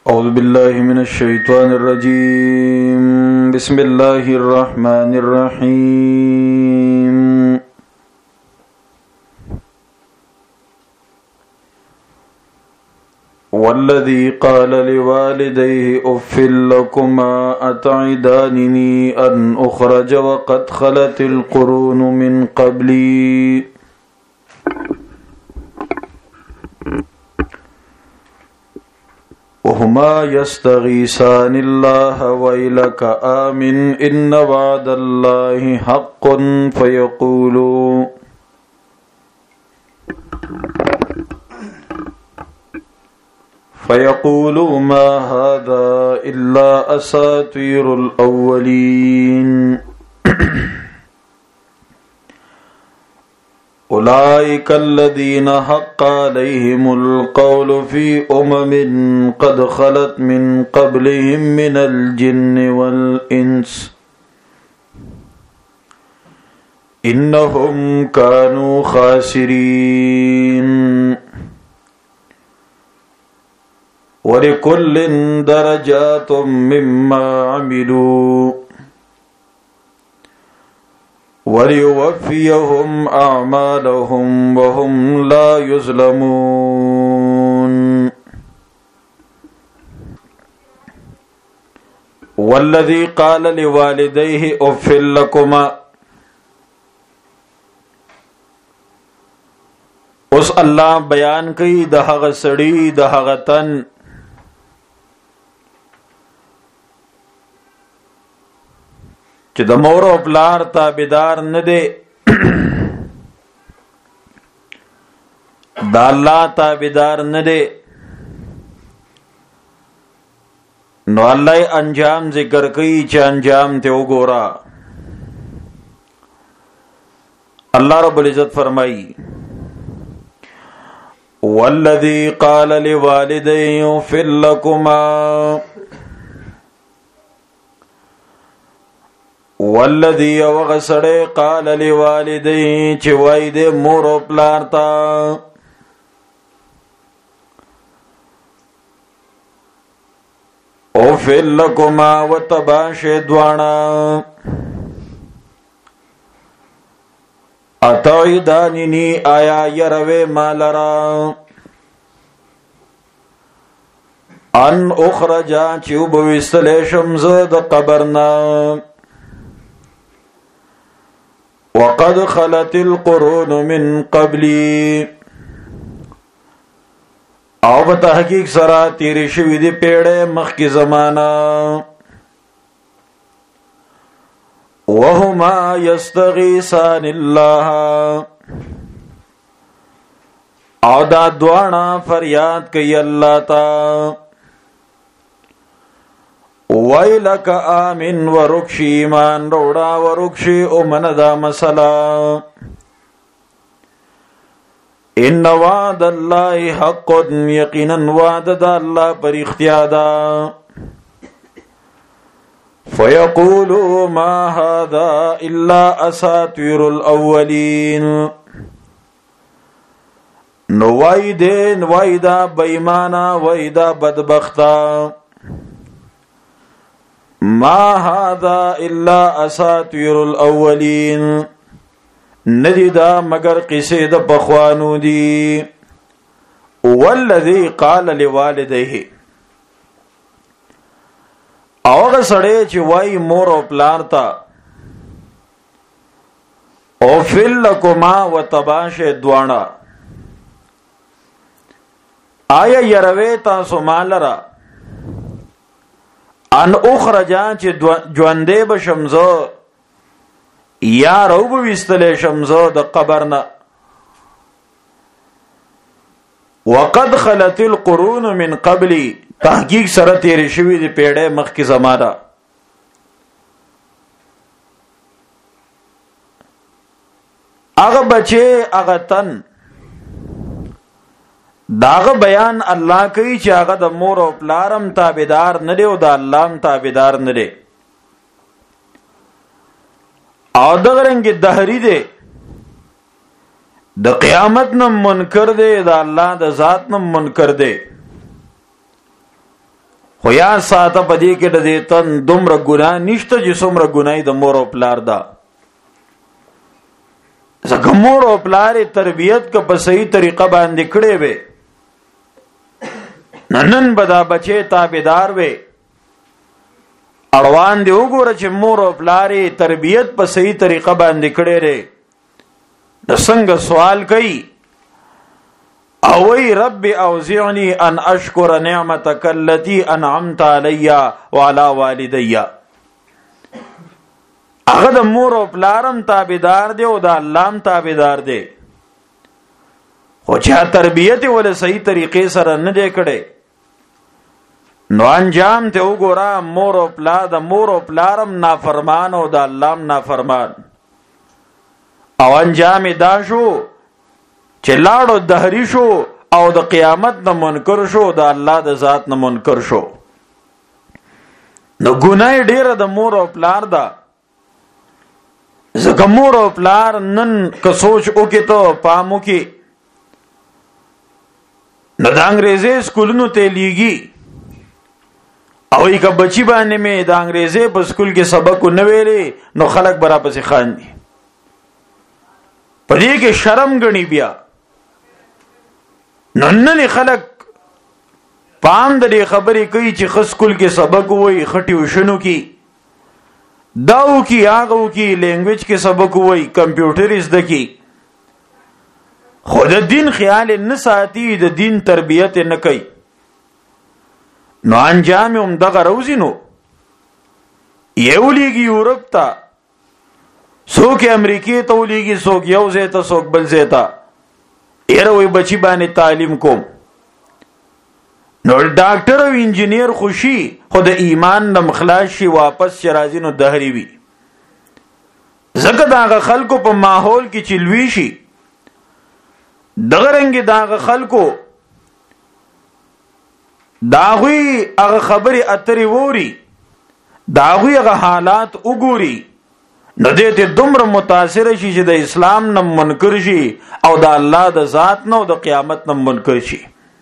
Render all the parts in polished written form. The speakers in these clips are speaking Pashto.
أعوذ بالله من الشيطان الرجيم بسم الله الرحمن الرحيم والذي قال لوالديه أف لكما أتعدانني أن أخرج وقد خلت القرون من قبلي وهما يستغيثان الله ويلك آمن إن وعد الله حق فيقولوا ما هذا إلا أساطير الأولين أولئك الذين حق عليهم القول في قد خلت من قبلهم من الجن والإنس إنهم كانوا خاسرين ولكل درجات مما عملوا وليوفيهم أعمالهم وهم لا يظلمون والذي قال لوالديه أف لكما اس اللہ بیان کئی دہغ سڑی دہغ تن چې د مور او پلار تابعدار نه دی د الله تابعدار نه دی نو الله انجام ذکر کوي چې انجام ته وګورا الله رب العزت فرمایي والذي قال لوالديه اف لكما والذي وغسڑے قال لوالديه چې وای دې مور او پلار تا او فلکما وتباش دوانا اتعدانني آیا يروي مالرا ان اخرجا چوب وستل شمز د قبرنا وقد خلت القرون من قبلی او بتحقیق سرا تیری شوی دی پیڑے مخ کی زمانہ وهما يستغيثان الله او دا دوانا فریاد کئی اللہ تا وَيْلَكَ آمِنْ وَرُكْشِ ایمان روڑا وَرُكْشِ امن دا مسئلہ ان وعد اللہ حق یقینا وعد دا اللہ پر اختیادا فَيَقُولُوا مَا هَذَا إِلَّا أَسَاطِيرُ الْأَوَّلِينَ نو وَيْدَا بَيْمَانَا وَيْدَا بدبختا ما هذا الا اساطير الاولين ندی دا مگر قصه د بخوانو دی والذي قال لوالديه اوغه سړی چې وای مور او پلار تا او فلکما وتباش دوانا آیا يروي تاسو مالرا ان اخرجا چې ژوندې به شمزو یا روب وستلې شمزو د قبرنا وقد خلت القرون من قبلی تحقیق سره تیرې شوی دی پیړې مخ کی زمانہ هغه بچي هغه تن داغه بیان الله کوي چې هغه د مور او پلارم تابعدار نه دی او د الله هم تابعدار نه دی او دغه رنګ دهری دی د قیامت نم منکر دی د الله د ذات نم منکر دی خو یا ساته پدې کې د دې تن دومره ګناه نشته چې څومره ګناي د مور او پلار ده. ځکه مور او پلار تربیت که په صحیح طریقه باندې کړې وي نن به دا بچي تابعدار وي. اړوان دی وګوره چې مور او پلار تربیت په صحیح طریقه باندې کړې لري د څنګه سوال کوي او وی رب اوزعنی ان اشکر نعمتک التي انعمت علی وعلى والدی. هغه د مور او پلارم تابعدار دی او د الله هم تابعدار دی، خو چې تربیت ول صحیح طریقې سره نه دی کړي نو انجام ته وګوره. مور او پلار د مور او پلارم نافرمان او د الله هم نافرمان، او انجام دا شو چې لاړو دهری شو او د قیامت نه منکر شو، د الله د ذات نه منکر شو. نو ګناه ډیره د مور او پلار ده. ځکه مور او پلار نن که سوچ وکړي ته پامو کې نو د انګریزي سکولونو ته لیږي او یک بچی باندې مې د انګریزي په سکول کې سبق نه ویلې نو خلک برا پسې خاندي. پدې کې شرم غني بیا نن خلک پام د خبرې کوي چې خاص سکول کې سبق وای خټي وشنو کې داو کی هغه کی لینګویج کې سبق وای کمپیوټر زده کی، خود دین خیال نه ساتي، د دین تربیت نه کوي. نو انجام هم دغه روزي نو یو لیږي یورپ ته، څوک امریکای ته ولېږي، څوک یو ځای ته، څوک بل ځای ته. یره وای بچی باندې تعلیم کوم نو ډاکټر او انجینیر خوشي خو د ایمان نه مخلاص شي واپس شرازي نو دهري وي. زکه داغه خلکو په ماحول کې چلوي شي دغه رنګ داغه خلکو داغوی هغه خبري اتري ووري، داغوی هغه حالات وګوري نو دې ته دومره متاثر شي چې د اسلام نه منکر شي او د الله د ذات نه او د قیامت نه منکر شي.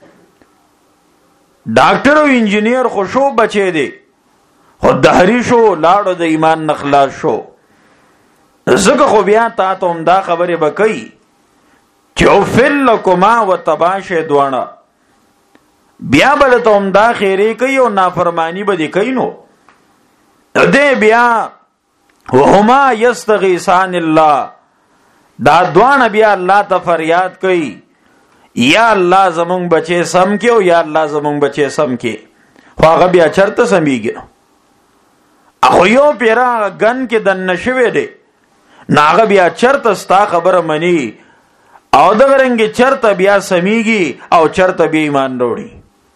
ډاکټر او انجینیر خو شو بچي دي خو دهری شو لاړو د ایمان نخلاص شو. زکه خو بیا تا ته هم دا خبره بکئی چې او فلکما وتباشه دوانه بیا بل ته هم دا خیره کوي او نافرمانی به دي کوي. نو دې بیا وهما یستغیثان الله، دا دوانه بیا الله ته فریاد کوي یا الله زمونږ بچي سم کې او یا الله زمونږ بچي سم کې. خو هغه بیا چرته سمېږي اخو یو پیرا غن کې د نشوي دی ناغه بیا چرته ستا خبره مني او دغه رنګ چرته بیا سمېږي او چرته بیا ایمان وروړي.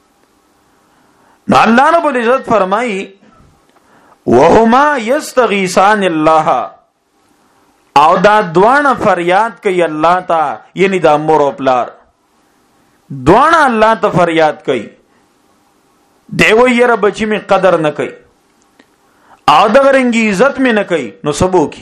نو الله رب العزت فرمایي وهما یستغیثان الله، او دا دوانه فریاد کوي الله ته، یعنی دا مور او پلار دوانه الله ته فریاد کوي. دیو یره بچی می قدر نه کوي او دغه رنګي عزت می نه کوي نو سبو کی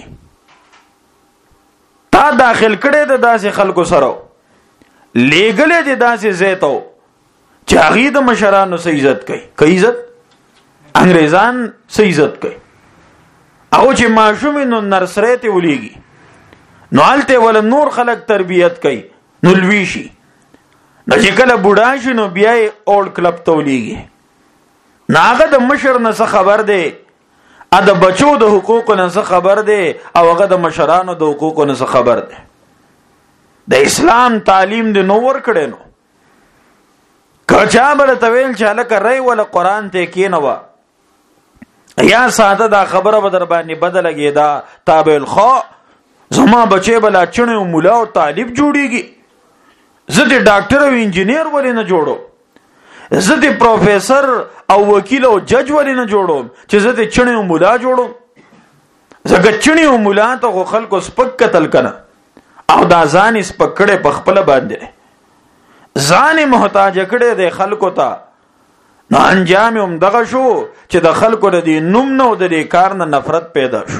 تا داخل کړي د داسې خلکو سره لېګلې د داسې زیتو چې هغه د مشرانو سره عزت کوي. کوي عزت انګريزان سره عزت کوي او چې ماشوم نو نرسری ته ولېږي نو الته ول نور خلک تربیت کوي نو لوي شي. نو چې کله بوډا شي نو بیا یې اول کلب ته ولېږي. ناغه د مشر نه خبر دی، ا د بچو د حقوق نه خبر دی او هغه د مشرانو د حقوق نه خبر دی. د اسلام تعلیم د نور کړي نو کچا بل تویل چې لکه ری ول قران ته کینوا یا ساده دا خبره به در باندې بدلږي دا تابع الخو زما بچي بلا چنه مولا او طالب جوړيږي. زه د ډاکټر او انجینیر ولې نه جوړو، زه د پروفیسور او وکیل او جج ولې نه جوړوم چې زه د چنه مولا جوړوم. زګ چنه مولا ته خلکو سپک قتل کنه او دا ځان سپکړې په خپل باندې ځان محتاج کړي د خلکو ته. نو انجام هم دغه شو چې د خلکو د نوم نو د کار نه نفرت پیدا شو.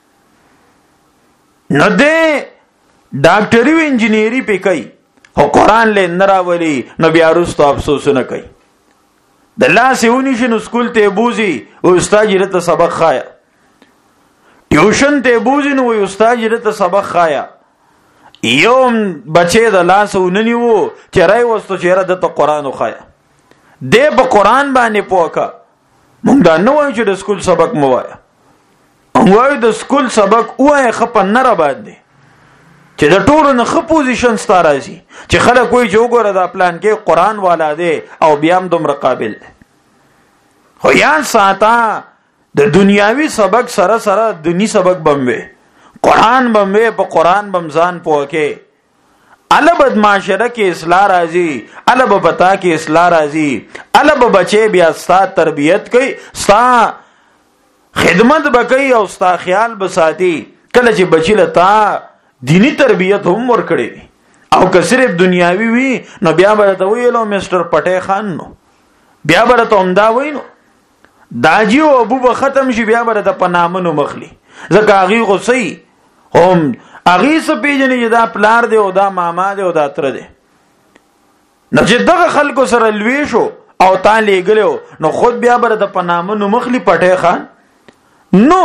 نو د ډاکټري او انجینری په کوي او قران له نراولي نو بیا وروسته افسوس نه کوي. د لاس یونی شنو سکول ته بوزي او استاد یې ته سبق خایا، ټیوشن ته بوزي نو استاد یې ته سبق خایا. یوم بچی د لاس وننی وو چرای وستو چیرې د قرآن خایا دې په قرآن باندې پوکا. مونږ دا نه وایو چې د سکول سبق مو وایا، مونږ وایو د سکول سبق وایي خپل نه را باندې چې د ټولو نه ښه پوزیشن ستا راځي چې خلک وایي چې وګوره دا پلان کې قرآن والا دی او بیا هم دومره قابل دی. خو یاد ساته د دنیاوي سبق سره سره دنی سبق بم وي، قرآن بم وي، په قرآن بم ځان پوکې. البد معاشره کې اصلاح راځي، الب پتا کې اصلاح راځي، الب بچي بیا ستا تربیت کوي، ستا خدمت بکئی او ستا خیال بساتی. کله چې بچی لتا دینی تربیت هم ورکړي او که صرف دنیاوی وي نو بیا به ته ویلو مستر پټه خان، نو بیا به ته همدا وینو داجی او ابو به ختم شي، بیا به ته پنامنو مخلی ځکه هغه غصي هم هغه څه پیژنې دا پلار دی او دا ماما دی او دا تر دی. نو چې دغه خلکو سره لوي شو او تا لېګلو نو خود بیا به ته پنامنو مخلی پټه خان. نو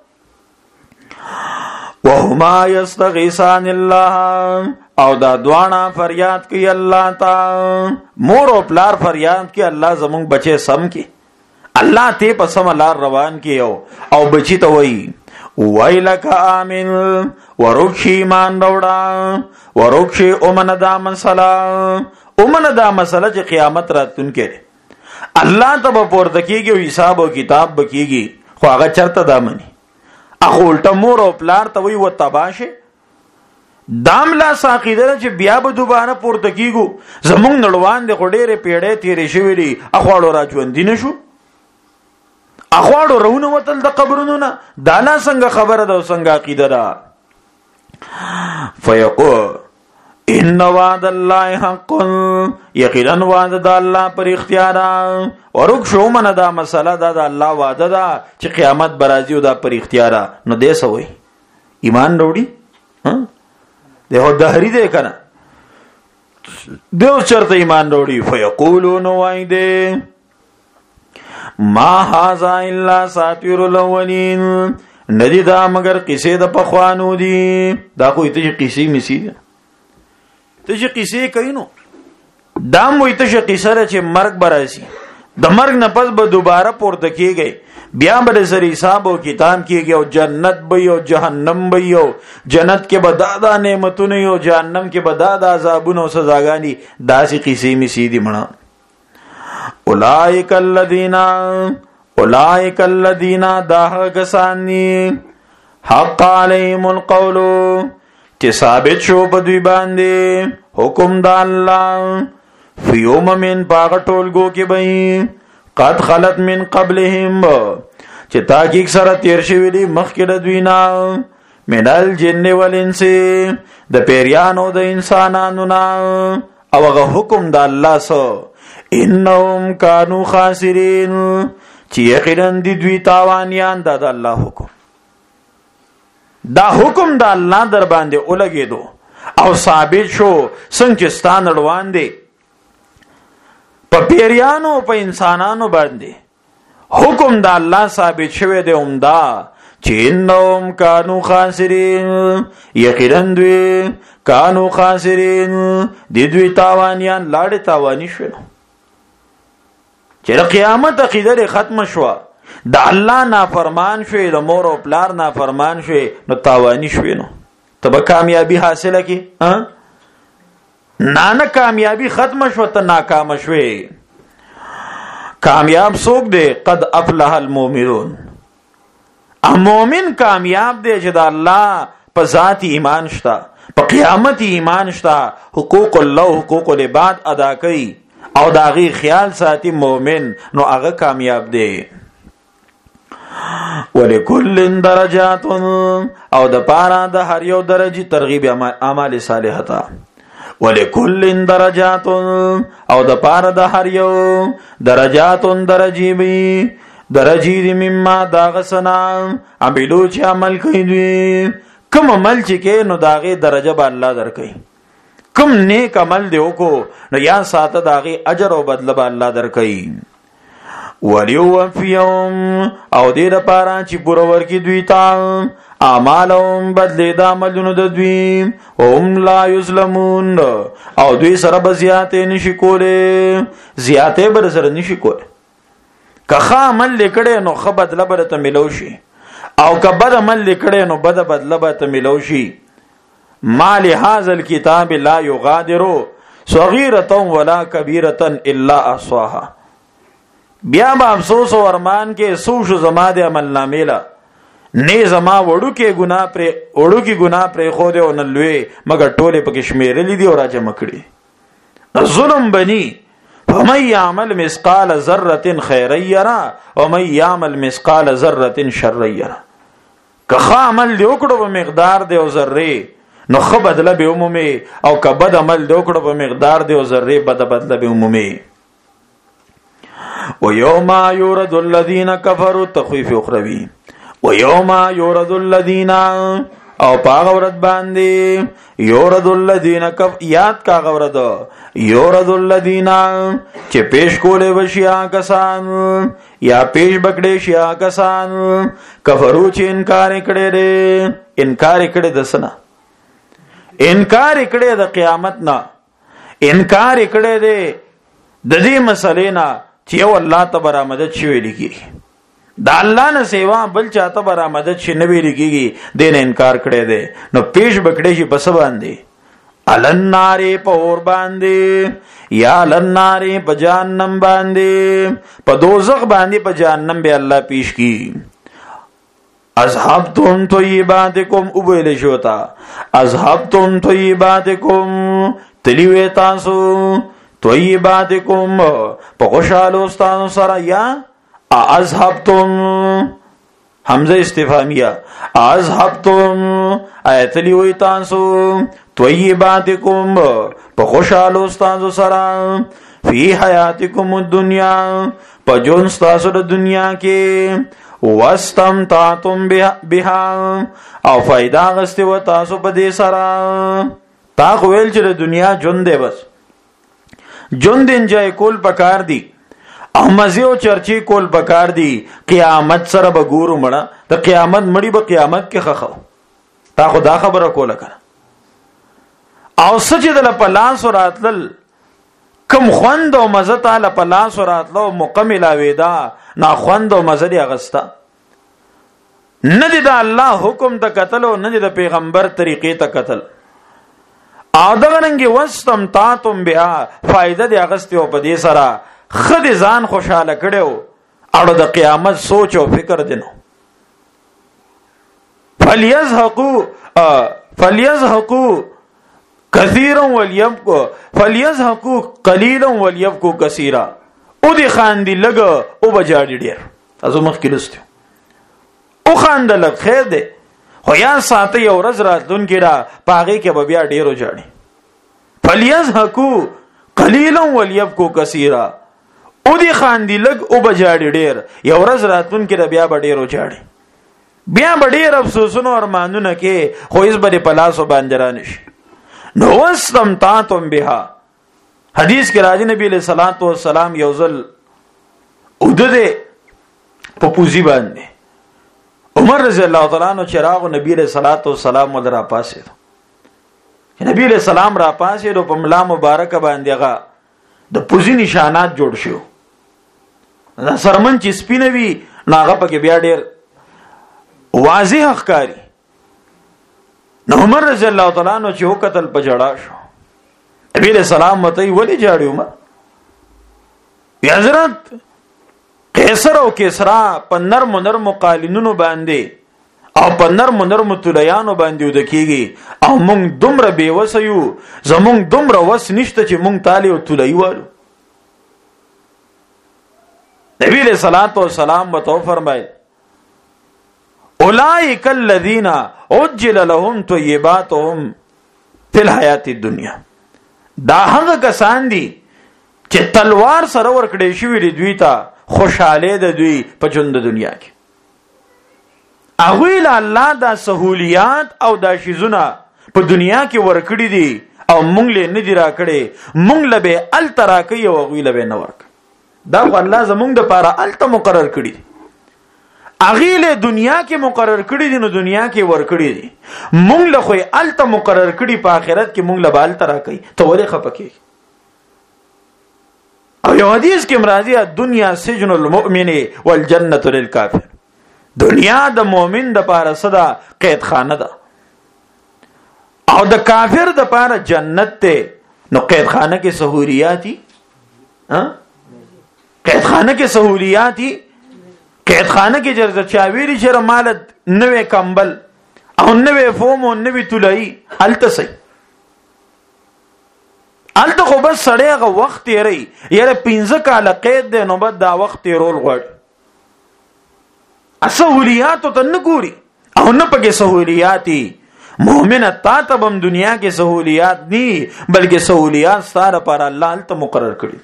وهما یستغیثان الله، او دا دوانا فریاد کوي الله تا. مور او پلار فریاد کوي الله زمونږ بچي سم کی، الله ته په سم لار روان کی. او بچی ته وای ویلک آمین ورخی ایمان روړه ورخی اومن دا مسله، اومن دا مسله چې قیامت راتون کې الله ته به پورته کیږي او حساب او کتاب بکیږي. خو هغه چرته دا مني، اخو الټه مور او پلار ته وی و تباشه دام لا ساقیدره چې بیا به دوباره پورته کیږو. زمونږ نړوان د غډېره پیړې تیرې شوې دي، اخواړو را ژوند دي نشو، اخواړو رونه وتل د قبرونو نه. دا نه څنګه خبره ده او څنګه عقیده ده. فیقول ان وعد الله حق، یقینا وعده د الله پر اختیار. ورک شو من دا مسله دا د الله وعده ده چې قیامت برازي او دا پر اختیار. نو دې سوې ایمان وروړي ها دغه دهری دې کنه دیو چرته ایمان وروړي. فیقولون وایده ما هاذا الا ساطیر الاولین، ندی دا مگر قصې د پخوانو دي. دا خو ته قصې مسی ده، ته چې قصې کوي نو دا مو ته چې قصه چې مرګ براسي، د مرګ نه پس به دوباره پورته کیږي، بیا به سری حساب او کتاب کیږي او جنت به او جهنم به او جنت کې به دادا نعمتونه او جهنم کې به دادا عذابونه او سزاګانی. داسې قصې مسی دي مړه. اولئک الذین دا کسانی حق علیهم القول چې ثابت شو په دوی باندې حکم د الله فی امم پاغ ټولګو کې به قد خلت من قبلهم چې تاکي سره تیر شوی دي مخکې د دوی نه من الجن والانس د پیریانو د انسانانو نه. او هغه حکم د الله سو انهم کانوا خاسرین چې یقینا دي دوی تاوانیان. دا د الله حکم، دا حکم د الله در باندې ولګېدو او ثابت شو څنګه چې ستان روان دي په پیریانو په انسانانو باندې حکم د الله ثابت شوی دی. عمدا چې انهم کانوا خاسرین، یقینا دوی کانوا خاسرین دي دوی تاوانیان، لاړې تاوانی شو. چې قیامت عقیده ختم شو، د الله نافرمان شوی، د مور او پلار نافرمان شوی، نو تاوانی شوی. نو تبه کامیابی حاصله کی نه کامیابی ختم شو، ته ناکام شوی. کامیاب څوک دی؟ قد افلح المؤمنون. مومن کامیاب دی چې د الله په ذات ایمان شته، په قیامت ایمان شته، حقوق الله حقوق العباد ادا کوي او داغي خیال ساتي مومن، نو هغه کامیاب دی. ولکل درجات، او د پاره د هر یو درجه ترغیب اعمال صالحه تا. ولکل درجات، او د پاره د هر یو درجات درجی وی درجی دی مما داغسنا عملو چې عمل کوي دوی. کوم عمل چې کې نو داغه درجه به الله درکړي. کوم نیک عمل دی وکړو نو یا ساته داغه اجر او بدله به الله درکړي. وليوفيهم او دې لپاره چې پوره ورکړي دوی ته اعمالهم بدلې د عملونو د دوی هم لا یظلمون او دوی سره به زیاتې نشي کولی زیاتې به سره نشي کولی که ښه عمل لیکړې نو ښه بدله به ته ملو شي او که بد عمل لیکړې نو بد بدله به ته ملو شي ما لهذا الكتاب لا يغادر صغيرة ولا كبيرة الا احصاها بیا به افسوس او ارمان کې سوشو زما د عمل نامې لا نه زما وړو کې ګناه پر خو دې او نلوي مګر ټوله پکې شمیرلې دي او راځه مکړي ظلم بني فمن يعمل مثقال ذره خيرا يرى ومن يعمل مثقال ذره شرا يرى که عمل دی وکړو په مقدار دی او ذره نو خو بدله به عمومي او که بد عمل دی وکړو په مقدار دی او ذره بد بدله به عمومي ويوم يورد الذين كفروا تخويف اخروی ويوم يورد الذين او پاغ ورد باندې یورد الذين یاد کا غورد یورد الذين چې پیش کولې وشیا کسان یا پیش بکړې شیا کسان کفرو چې انکار کړي د سنا انکار کړي د قیامت نه انکار کړي د دې مسلې نه چې یو الله تبارک مدد شوی لګي دا الله نه سیوا بل چاته برا مدد شي نه ویل کیږي دین انکار کړي دي نو پیش بکړي شي پس باندې النارې په اور باندې یا النارې په جهنم باندې په دوزخ باندې په جهنم به الله پیش کی اذهبتم طیباتکم وبل شوتا اذهبتم طیباتکم تلیوي تاسو طیباتکم په خوشاله ستاسو سره یا اذهبتم حمزه استفهامیه اذهبتم ایتلی وی تاسو طیباتکم په خوشاله تاسو سره فی حیاتکم الدنیا په جون تاسو د دنیا کې واستمتعتم بها او فائدہ غسته و تاسو په دې سره تا خو ویل چې د دنیا جون دی بس جون دین جای کول پکار دی او مزیو چرچی کول پکار دی قیامت سره به ګورو مړه د قیامت مړی به قیامت کې خخو تا خدا خبره کوله کړه او سچ د پلاس راتل کم خوند او مزه تعالی پلاس راتلو مکمل ویدا نا خوند او مزه دی اغستا نه دی د الله حکم ته قتل او نه دی د پیغمبر طریقې ته قتل ادغننګي وستم تاتم بیا فائدہ دی اغستی او په دې سره خد ځان خوشاله کړو اړه د قیامت سوچ او فکر دینو فليزهقوا كثيرا وليبكوا فليزهقوا قليلا وليبكوا كثيرا او دي خاندي لګ او بجاړي ډیر تاسو مخکې لستو او خاندل خیر دی خو یا ساته یو ورځ راتلون کېدا پاغه کې به بیا ډیرو جاړي فليزهقوا قليلا وليبكوا كثيرا او دی خاندی لګ او بجاړي ډیر یو ورځ راتون کې بیا بډیرو چاړي بیا بډیر افسوسونه ارمانونه کې خو هیڅ بده پلاسو باندې رانش نو واستمتعتم بها حدیث کې راځي نبی له صلوات و سلام یوزل ودده په پوزي باندې عمر رضی الله تعالی عنہ چراغ نبی له صلوات و سلام ولرا پاسه نبی له سلام را پاسه په ملا مبارک باندې هغه د پوزي نشانات جوړ شو دا سرمن چې سپینوي ناغه پکې بیا ډیر واضح ښکاری نو عمر رضی الله تعالی عنہ چې وکتل په جړا شو نبی له سلام متي ولی جاړي عمر حضرت قیصر او کسرا په نرم قالینونو باندې او په نرم تلیانو باندې ود کیږي او مونږ دومره بیوسه یو زمونږ دومره وس نشته چې مونږ تالی او تلی والو نبی علیہ الصلوۃ والسلام وتو فرمایي اولئک الذین عجل لهم طیباتهم فی الحیات الدنیا دا هغه کسان دي چې تلوار سره ورکړې شوی دی دوی ته خوشاله ده دوی په ژوند دنیا کې اغویل الله دا سہولیات او دا شیزونه په دنیا کې ورکړي دي او مونږ له نه دی راکړي مونږ له به ال تراکي او اغویل به نه ورک دا الله زمونږ د پاره الته مقرر کړی اغیله دنیا کې مقرر کړی دي نو دنیا کې ور کړی دي مونږ له خو الته مقرر کړی په آخرت کې مونږ له بال ترا کوي ته ولې خپکی او یو حدیث کې مرادی دنیا سجن المؤمن والجنه للکافر دنیا د مؤمن د پاره صدا قید خانه ده او د کافر د پاره جنت ته نو قید خانه کې سہولیاتی قید خانه کې سہولیاتی قید خانه کې جرزه چاویری شر مالت نوې کمبل او نوې فوم او نوې تولای الته سي الته خو بس سړی هغه وخت یې یاره 15 کال قید دی نو بعد دا وخت یې رول غواړي سہولیات ته نه ګوري او نه پکې سہولیاتي مؤمن تا تبم دنیا کې سہولیات ني بلکې سہولیات ستاره پر الله الته مقرر کړی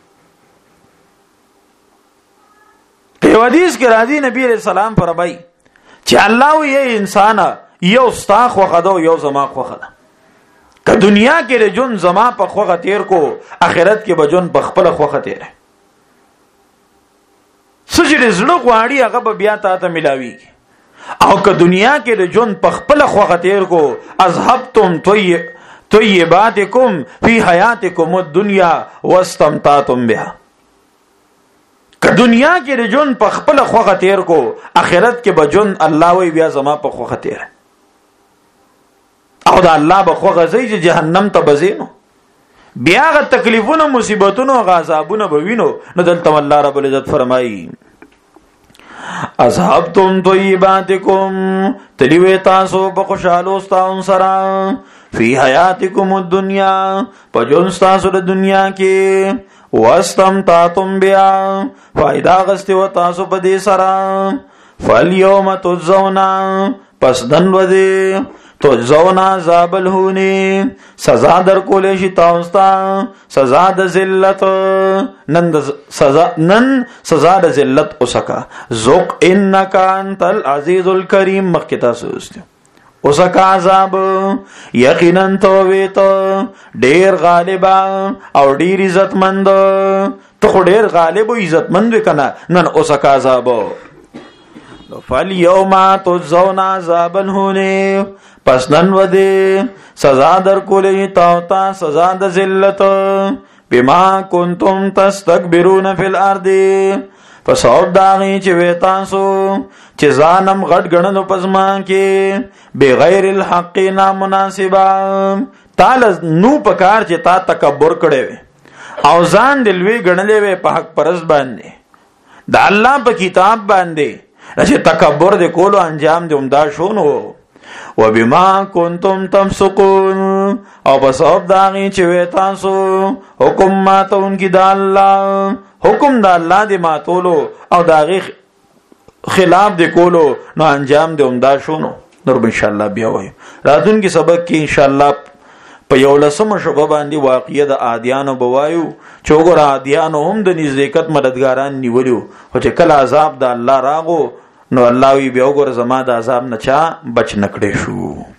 په حدیث کې راځي نبی رسول سلام پر بای چې الله یې انسان یو ستا خوخه دو یو زما خوخه ده که دنیا کې رجون زما په خوخه تیر کو آخرت کې بجون په خپل خوخه تیر سجده زړه غواړي هغه به بیا ته ملاوي او که دنیا کې رجون په خپل خوخه تیر کو اذهبتم طیباتکم فی حیاتکم الدنیا واستمتعتم بها که دنیا کې رجون په خپل خوخه تیر کو آخرت کې بجون الله وی بیا زما په خوخه تیر او دا الله به خوخه زی چې جهنم ته بزینو بیا غ تکلیفونه مصیبتونه غذابونه بوینو نو دلته الله رب العزت فرمایي اصحابتم طیباتکم تلیوی تاسو په خوشالو ستاون سره فی حیاتکم الدنیا پجون تاسو د دنیا کې واستمتعتم بیا فائدہ غستی و تاسو په دې سره فالیوم تجزون پس دن ودی تجزونا عذاب الهون سزا در کولې شي تاسو ته سزا د ذلت نن سزا د ذلت اوسکا ذوق انک انت العزیز الکریم مخکې تاسو اوسکا عذاب یقینا تو ویت ډیر غالب او ډیر عزتمند ته ډیر غالب او عزتمند کنا نن اوسکا عذاب فالیوم تجزون عذاب الهون پس نن ودی سزا در کولی تاوتا سزا د ذلت بما کنتم تستكبرون فی الارض پس او داغی چې ویتاسو چې ځانم غټ غنلو پزما کې بغیر الحق نامناسبا تعال نو پکار چې تا تکبر کړي وي او ځان دلوي غنلې وي په حق پرز باندې د الله په کتاب باندې چې تکبر د کولو انجام دې عمدا شونو وبما کنتم تمسقون او بس ob داغي چې ویتاسو حکم ماتون کی د الله حکم د الله دی ماتولو او داغي خلاف دی کولو نو انجام دی عمدا شونو نور ان شاء الله بیا وایو راتون کی سبق کې ان شاء الله په یو لسمه شوبه باندې واقعیه د عادیانو بوایو چې وګور عادیانو هم د نزدېکت مددګاران نیولیو او چې کله عذاب د الله راغو نو الله وی بیا وګور زما د عذاب نه چا بچ نکړې شو